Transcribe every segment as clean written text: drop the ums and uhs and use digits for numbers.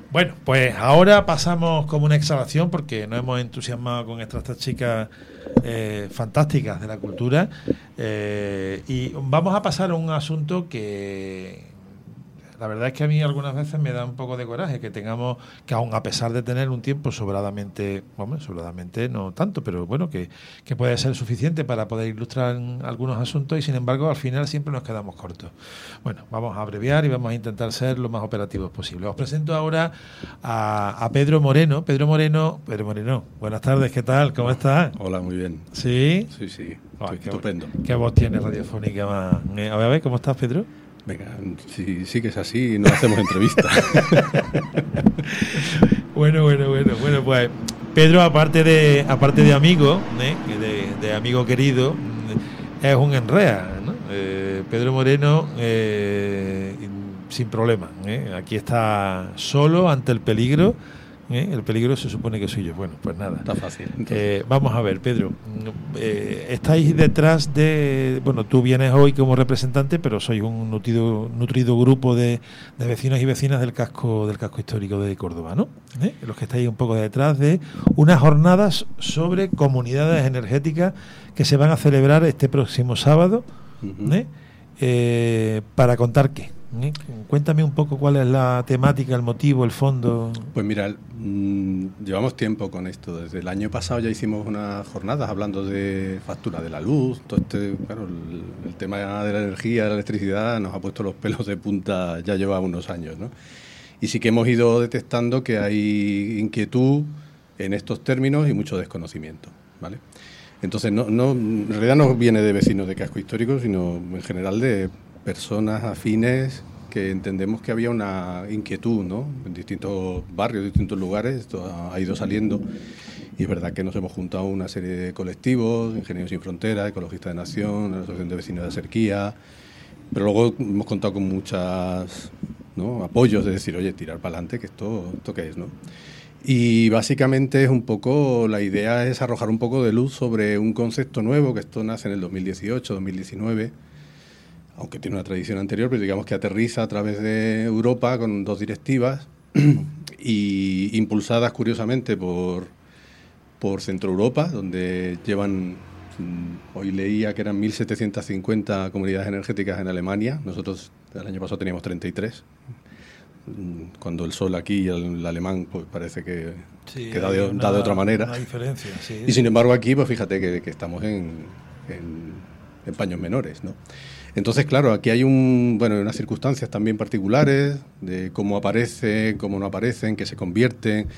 Bueno, pues ahora pasamos como una exhalación porque nos hemos entusiasmado con estas chicas fantásticas de la cultura y vamos a pasar a un asunto que la verdad es que a mí algunas veces me da un poco de coraje que tengamos, que aun a pesar de tener un tiempo sobradamente no tanto, pero bueno, que puede ser suficiente para poder ilustrar algunos asuntos y sin embargo al final siempre nos quedamos cortos. Bueno, vamos a abreviar y vamos a intentar ser lo más operativos posible. Os presento ahora a Pedro Moreno. Pedro Moreno, buenas tardes, ¿qué tal? ¿Cómo estás? Hola, muy bien. ¿Sí? Sí, Ay, estupendo. ¿Qué voz tiene radiofónica más? A ver, ¿cómo estás, Pedro? Venga, si sigues así, no hacemos entrevista. Bueno, pues Pedro, aparte de amigo, de amigo querido, es un enrea, ¿no? Pedro Moreno, sin problema, aquí está solo ante el peligro. El peligro se supone que soy yo. Bueno, pues nada. Está fácil. Vamos a ver, Pedro. Estáis detrás de... Bueno, tú vienes hoy como representante, pero sois un nutrido grupo de vecinos y vecinas del casco histórico de Córdoba, ¿no? Los que estáis un poco detrás de unas jornadas sobre comunidades energéticas que se van a celebrar este próximo sábado. ¿Para contar qué? Cuéntame un poco cuál es la temática, el motivo, el fondo. Pues mira, llevamos tiempo con esto. Desde el año pasado ya hicimos unas jornadas hablando de factura de la luz. Todo claro, el tema de la energía, de la electricidad, nos ha puesto los pelos de punta, ya lleva unos años, ¿no? Y sí que hemos ido detectando que hay inquietud en estos términos y mucho desconocimiento, ¿vale? Entonces, en realidad no viene de vecinos de casco histórico, sino en general de personas afines que entendemos que había una inquietud, ¿no? En distintos barrios, distintos lugares, esto ha ido saliendo y es verdad que nos hemos juntado una serie de colectivos, Ingenieros Sin Fronteras, Ecologistas de Nación, la Asociación de Vecinos de Serquía, pero luego hemos contado con muchas, ¿no?, apoyos de decir, oye, tirar para adelante, que esto qué es, ¿no? Y básicamente es un poco, la idea es arrojar un poco de luz sobre un concepto nuevo, que esto nace en el 2018, 2019, aunque tiene una tradición anterior, pero digamos que aterriza a través de Europa con 2 directivas y impulsadas curiosamente por Centro Europa, donde llevan, hoy leía que eran 1.750 comunidades energéticas en Alemania. Nosotros el año pasado teníamos 33. Cuando el sol aquí y el alemán pues parece que da de otra manera. Una diferencia, sí. Y sin embargo aquí, pues fíjate que estamos en paños menores, ¿no? Entonces, claro, aquí hay unas circunstancias también particulares de cómo aparece, cómo no aparecen, que se convierten.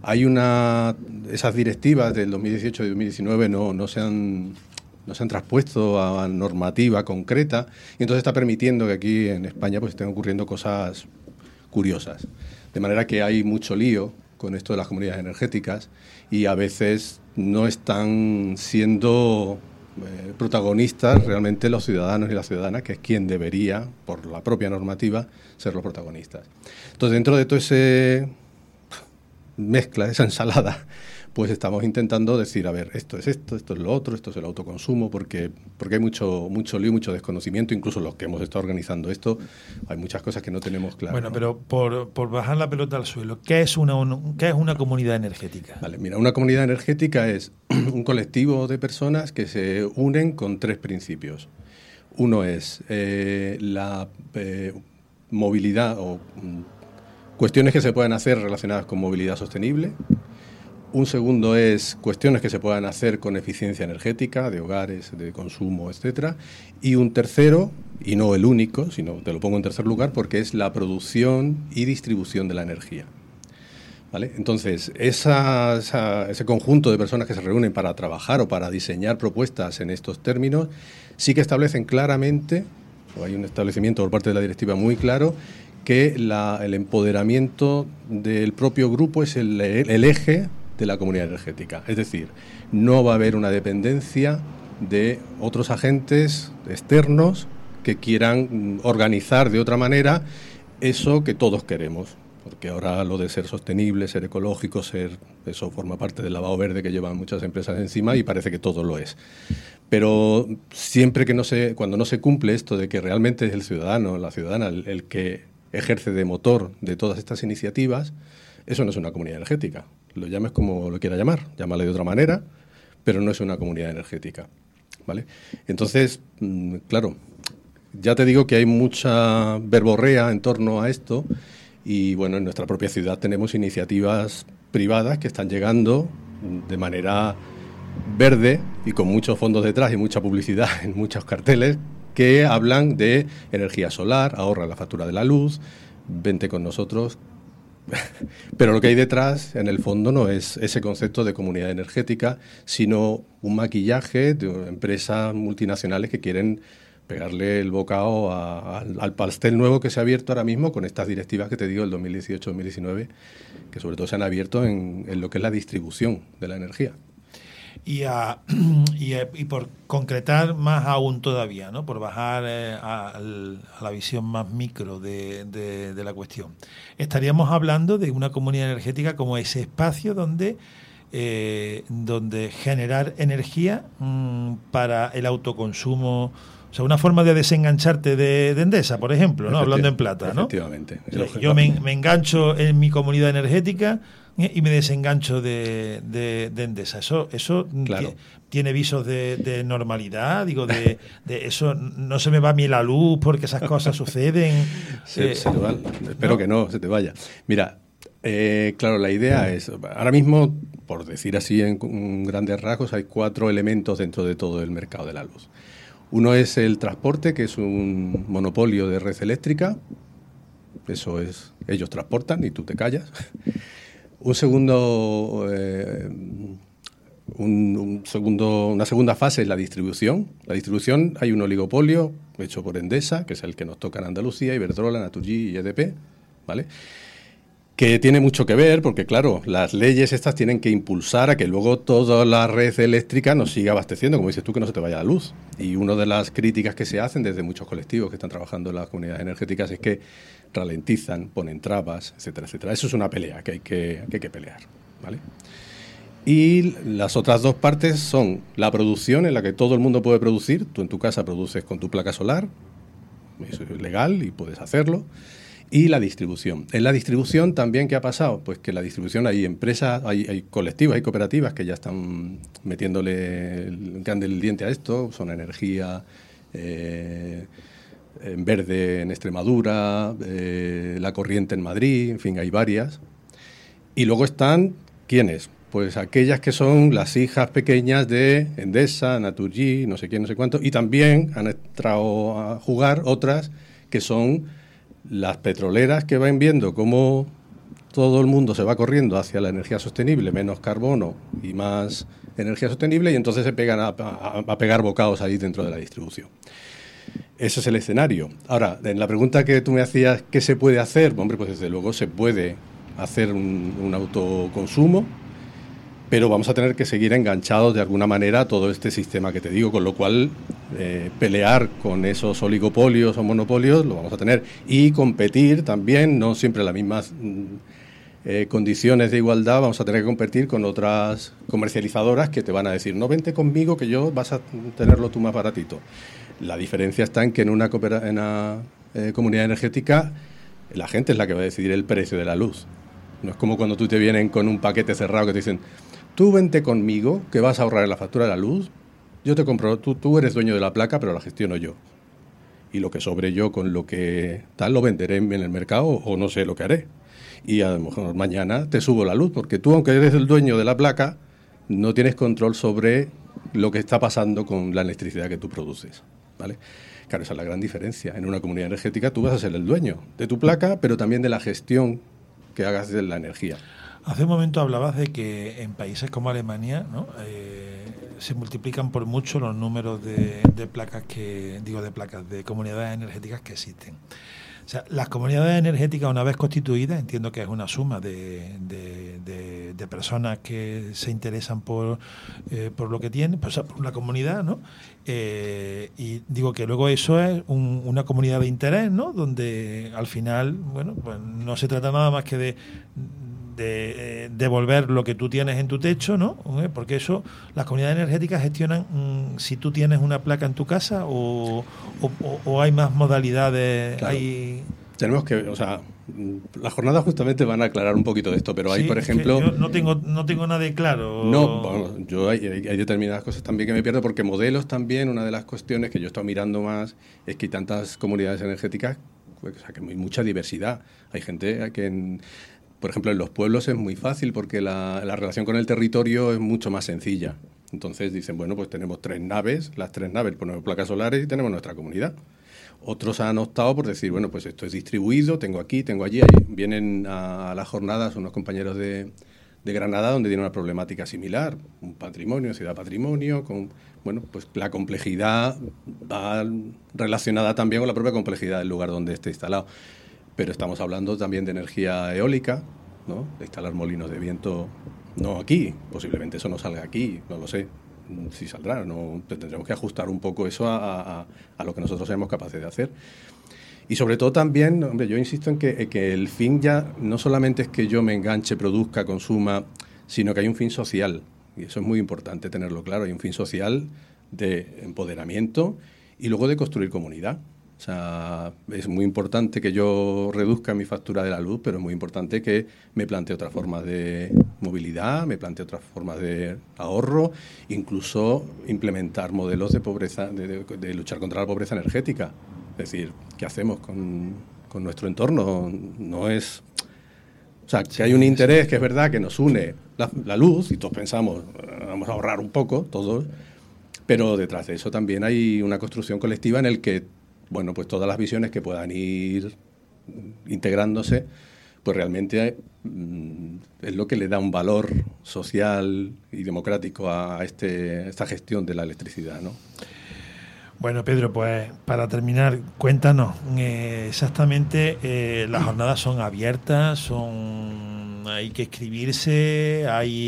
Esas directivas del 2018 y 2019 no se han traspuesto a normativa concreta y entonces está permitiendo que aquí en España pues estén ocurriendo cosas curiosas. De manera que hay mucho lío con esto de las comunidades energéticas y a veces no están siendo protagonistas realmente los ciudadanos y las ciudadanas, que es quien debería, por la propia normativa, ser los protagonistas. Entonces, dentro de toda esa mezcla, esa ensalada, pues estamos intentando decir, a ver, esto es lo otro, esto es el autoconsumo, porque hay mucho lío, mucho desconocimiento, incluso los que hemos estado organizando esto, hay muchas cosas que no tenemos claras. Bueno, ¿no? pero por bajar la pelota al suelo, ¿qué es una comunidad energética? Vale, mira, una comunidad energética es un colectivo de personas que se unen con 3 principios. Uno es la movilidad o cuestiones que se puedan hacer relacionadas con movilidad sostenible. Un segundo es cuestiones que se puedan hacer con eficiencia energética, de hogares, de consumo, etcétera. Y un tercero, y no el único, sino te lo pongo en tercer lugar, porque es la producción y distribución de la energía. ¿Vale? Entonces, ese conjunto de personas que se reúnen para trabajar o para diseñar propuestas en estos términos, sí que establecen claramente, o hay un establecimiento por parte de la directiva muy claro, que el empoderamiento del propio grupo es el eje de la comunidad energética. Es decir, no va a haber una dependencia de otros agentes externos que quieran organizar de otra manera eso que todos queremos. Porque ahora lo de ser sostenible, ser ecológico, eso forma parte del lavado verde que llevan muchas empresas encima y parece que todo lo es. Pero siempre cuando no se cumple esto de que realmente es el ciudadano, la ciudadana, el que ejerce de motor de todas estas iniciativas, eso no es una comunidad energética. Lo llames como lo quiera llamar, llámale de otra manera, pero no es una comunidad energética, ¿vale? Entonces, claro, ya te digo que hay mucha verborrea en torno a esto y, bueno, en nuestra propia ciudad tenemos iniciativas privadas que están llegando de manera verde y con muchos fondos detrás y mucha publicidad en muchos carteles que hablan de energía solar, ahorra la factura de la luz, vente con nosotros. Pero lo que hay detrás, en el fondo, no es ese concepto de comunidad energética, sino un maquillaje de empresas multinacionales que quieren pegarle el bocado al pastel nuevo que se ha abierto ahora mismo con estas directivas que te digo, el 2018-2019, que sobre todo se han abierto en lo que es la distribución de la energía. Y por concretar más aún todavía, ¿no? Por bajar a la visión más micro de la cuestión. Estaríamos hablando de una comunidad energética como ese espacio donde generar energía para el autoconsumo. O sea, una forma de desengancharte de Endesa, por ejemplo, ¿no? Hablando en plata, ¿no? Efectivamente. Yo me engancho en mi comunidad energética y me desengancho de Endesa. Eso claro. Tiene visos de normalidad, digo, de eso no se me va a mí la luz porque esas cosas suceden. Se te va. Espero que no se te vaya. Mira, claro, la idea es, ahora mismo, por decir así en grandes rasgos, hay 4 elementos dentro de todo el mercado de la luz. Uno es el transporte, que es un monopolio de red eléctrica. Eso es, ellos transportan y tú te callas. Una segunda fase es la distribución. La distribución, hay un oligopolio hecho por Endesa, que es el que nos toca en Andalucía, Iberdrola, Naturgy y EDP, ¿vale? Que tiene mucho que ver porque, claro, las leyes estas tienen que impulsar a que luego toda la red eléctrica nos siga abasteciendo, como dices tú, que no se te vaya la luz. Y una de las críticas que se hacen desde muchos colectivos que están trabajando en las comunidades energéticas es que ralentizan, ponen trabas, etcétera, etcétera. Eso es una pelea que hay que pelear, ¿vale? Y las otras 2 partes son la producción, en la que todo el mundo puede producir. Tú en tu casa produces con tu placa solar, eso es legal y puedes hacerlo. Y la distribución. En la distribución también, ¿qué ha pasado? Pues que en la distribución hay empresas, hay colectivos, hay cooperativas que ya están metiéndole el diente a esto. Son Energía, en Verde en Extremadura, La Corriente en Madrid, en fin, hay varias. Y luego están, ¿quiénes? Pues aquellas que son las hijas pequeñas de Endesa, Naturgy, no sé quién, no sé cuánto. Y también han entrado a jugar otras que son las petroleras, que van viendo cómo todo el mundo se va corriendo hacia la energía sostenible, menos carbono y más energía sostenible, y entonces se pegan a pegar bocados ahí dentro de la distribución. Ese es el escenario. Ahora, en la pregunta que tú me hacías, ¿qué se puede hacer? Hombre, pues desde luego se puede hacer un autoconsumo, pero vamos a tener que seguir enganchados de alguna manera a todo este sistema que te digo, con lo cual pelear con esos oligopolios o monopolios lo vamos a tener, y competir también, no siempre en las mismas condiciones de igualdad. Vamos a tener que competir con otras comercializadoras que te van a decir, no, vente conmigo que yo vas a tenerlo tú más baratito. La diferencia está en que en una comunidad energética la gente es la que va a decidir el precio de la luz. No es como cuando tú te vienen con un paquete cerrado que te dicen, tú vente conmigo, que vas a ahorrar en la factura de la luz, yo te compro, tú eres dueño de la placa, pero la gestiono yo. Y lo que sobre yo con lo que tal lo venderé en el mercado o no sé lo que haré. Y a lo mejor mañana te subo la luz, porque tú, aunque eres el dueño de la placa, no tienes control sobre lo que está pasando con la electricidad que tú produces, ¿vale? Claro, esa es la gran diferencia. En una comunidad energética tú vas a ser el dueño de tu placa, pero también de la gestión que hagas de la energía. Hace un momento hablabas de que en países como Alemania, ¿no? Se multiplican por mucho los números de placas de comunidades energéticas que existen. O sea, las comunidades energéticas, una vez constituidas, entiendo que es una suma de personas que se interesan por lo que tienen, por la comunidad, ¿no? Y digo que luego eso es una comunidad de interés, ¿no? Donde al final, bueno, pues no se trata nada más que de devolver lo que tú tienes en tu techo, ¿no? Porque eso, las comunidades energéticas gestionan si tú tienes una placa en tu casa o hay más modalidades. Claro. Tenemos que, o sea, las jornadas justamente van a aclarar un poquito de esto, pero hay, por ejemplo... Yo no tengo nada de claro. No, bueno, yo hay determinadas cosas también que me pierdo, porque modelos también, una de las cuestiones que yo he estado mirando más es que hay tantas comunidades energéticas, pues, o sea, que hay mucha diversidad. Hay gente que, por ejemplo, en los pueblos es muy fácil porque la relación con el territorio es mucho más sencilla. Entonces dicen, bueno, pues tenemos 3 naves, las 3 naves ponemos placas solares y tenemos nuestra comunidad. Otros han optado por decir, bueno, pues esto es distribuido, tengo aquí, tengo allí. Vienen a las jornadas unos compañeros de Granada donde tienen una problemática similar, un patrimonio, ciudad patrimonio, con, bueno, pues la complejidad va relacionada también con la propia complejidad del lugar donde esté instalado. Pero estamos hablando también de energía eólica, ¿no? De instalar molinos de viento, no aquí, posiblemente eso no salga aquí, no lo sé. Si saldrá, no tendremos que ajustar un poco eso a lo que nosotros seamos capaces de hacer. Y sobre todo también, hombre, yo insisto en que el fin ya no solamente es que yo me enganche, produzca, consuma, sino que hay un fin social. Y eso es muy importante tenerlo claro. Hay un fin social de empoderamiento y luego de construir comunidad. O sea, es muy importante que yo reduzca mi factura de la luz, pero es muy importante que me plantee otras formas de movilidad, me plantee otras formas de ahorro, incluso implementar modelos de pobreza, de luchar contra la pobreza energética. Es decir, ¿qué hacemos con nuestro entorno? No es... O sea, que hay un interés que es verdad que nos une la luz y todos pensamos, vamos a ahorrar un poco, todos, pero detrás de eso también hay una construcción colectiva en el que, bueno, pues todas las visiones que puedan ir integrándose, pues realmente es lo que le da un valor social y democrático a esta gestión de la electricidad, ¿no? Bueno, Pedro, pues para terminar, cuéntanos exactamente, las jornadas son abiertas, hay que inscribirse,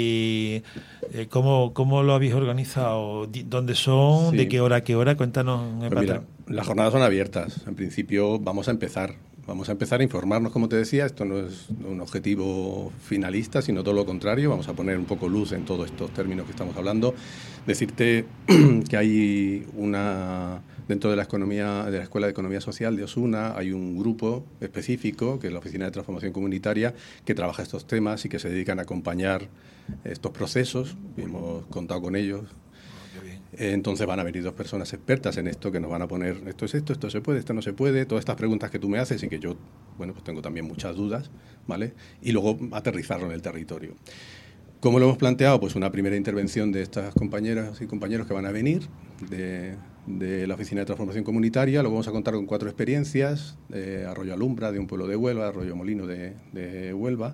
¿cómo lo habéis organizado? ¿Dónde son? Sí. ¿De qué hora a qué hora? Cuéntanos. Pues mira, las jornadas son abiertas. En principio vamos a empezar a informarnos, como te decía. Esto no es un objetivo finalista, sino todo lo contrario. Vamos a poner un poco luz en todos estos términos que estamos hablando. Decirte que hay dentro de la Escuela de Economía Social de Osuna, hay un grupo específico, que es la Oficina de Transformación Comunitaria, que trabaja estos temas y que se dedican a acompañar estos procesos. Hemos contado con ellos. Entonces van a venir 2 personas expertas en esto que nos van a poner esto se puede, esto no se puede, todas estas preguntas que tú me haces y que yo, bueno, pues tengo también muchas dudas, ¿vale? Y luego aterrizarlo en el territorio. ¿Cómo lo hemos planteado? Pues una primera intervención de estas compañeras y compañeros que van a venir de la Oficina de Transformación Comunitaria. Luego vamos a contar con 4 experiencias, de Arroyo Alumbra, de un pueblo de Huelva, Arroyo Molino de Huelva,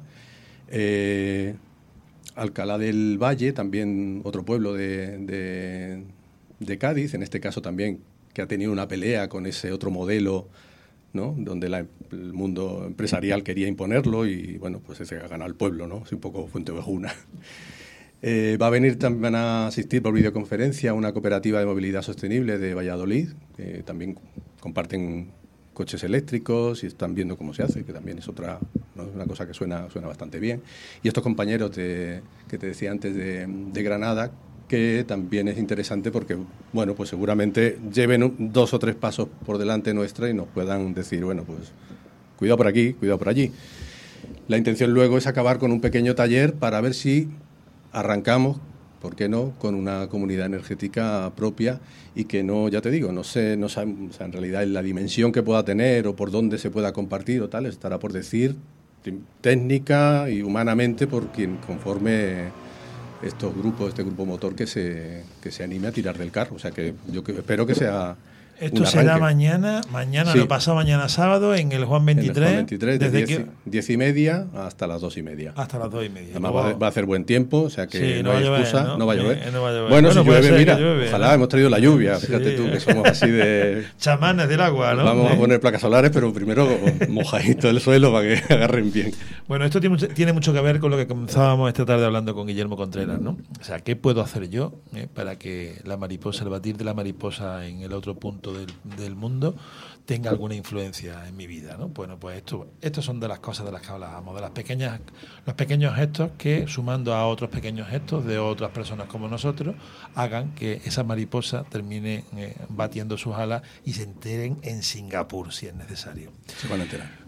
Alcalá del Valle, también otro pueblo de Cádiz, en este caso también que ha tenido una pelea con ese otro modelo, ¿no? Donde el mundo empresarial quería imponerlo y, bueno, pues ese ha ganado el pueblo, ¿no? Es un poco Fuenteovejuna. Va a venir también a asistir por videoconferencia una cooperativa de movilidad sostenible de Valladolid, que también comparten coches eléctricos y están viendo cómo se hace, que también es otra, ¿no? Una cosa que suena bastante bien. Y estos compañeros que te decía antes de Granada, que también es interesante porque, bueno, pues seguramente lleven 2 o 3 pasos por delante nuestra y nos puedan decir, bueno, pues cuidado por aquí, cuidado por allí. La intención luego es acabar con un pequeño taller para ver si arrancamos, ¿por qué no?, con una comunidad energética propia y que no, ya te digo, no sé, o sea, en realidad la dimensión que pueda tener o por dónde se pueda compartir o tal, estará por decir técnica y humanamente por quien conforme este grupo motor que se anime a tirar del carro. O sea que yo espero que sea... Esto será mañana sí. Lo pasado mañana sábado en el Juan 23. En el Juan 23, desde 10:30 hasta las 2:30. Hasta las 2:30. Además va a hacer buen tiempo, o sea que sí, no hay excusa, no va a llover. No va a llover. Bueno, si llueve, mira, llueve, ojalá, ¿no? Hemos traído la lluvia, fíjate tú que somos así de... chamanes del agua, ¿no? Vamos a poner placas solares, pero primero mojadito el suelo para que agarren bien. Bueno, esto tiene mucho que ver con lo que comenzábamos esta tarde hablando con Guillermo Contreras, ¿no? O sea, ¿qué puedo hacer yo para que la mariposa, el batir de la mariposa en el otro punto del mundo tenga alguna influencia en mi vida, ¿no? Bueno, pues estos son de las cosas de las que hablábamos, de los pequeños gestos que, sumando a otros pequeños gestos de otras personas como nosotros, hagan que esa mariposa termine batiendo sus alas y se enteren en Singapur, si es necesario. Se van a enterar.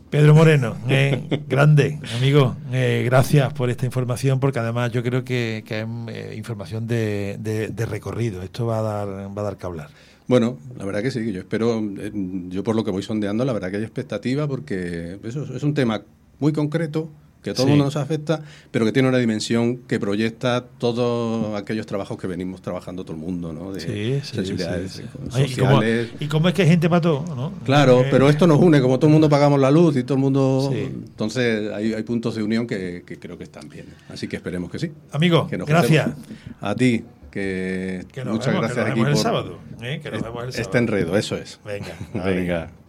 Pedro Moreno, grande, amigo, gracias por esta información, porque además yo creo que es información de recorrido. Esto va a dar que hablar. Bueno, la verdad que sí, yo espero, yo por lo que voy sondeando, la verdad que hay expectativa, porque eso es un tema muy concreto, que a todo el mundo nos afecta, pero que tiene una dimensión que proyecta todos aquellos trabajos que venimos trabajando todo el mundo, ¿no? De sensibilidades sociales. ¿Y cómo es que hay gente para todo, ¿no? Claro, pero esto nos une, como todo el mundo pagamos la luz y todo el mundo... Sí. Entonces hay puntos de unión que creo que están bien. Así que esperemos que sí. Amigo, gracias. A ti, muchas gracias aquí por el sábado, que nos vemos el sábado. Este enredo, eso es. Venga. Venga.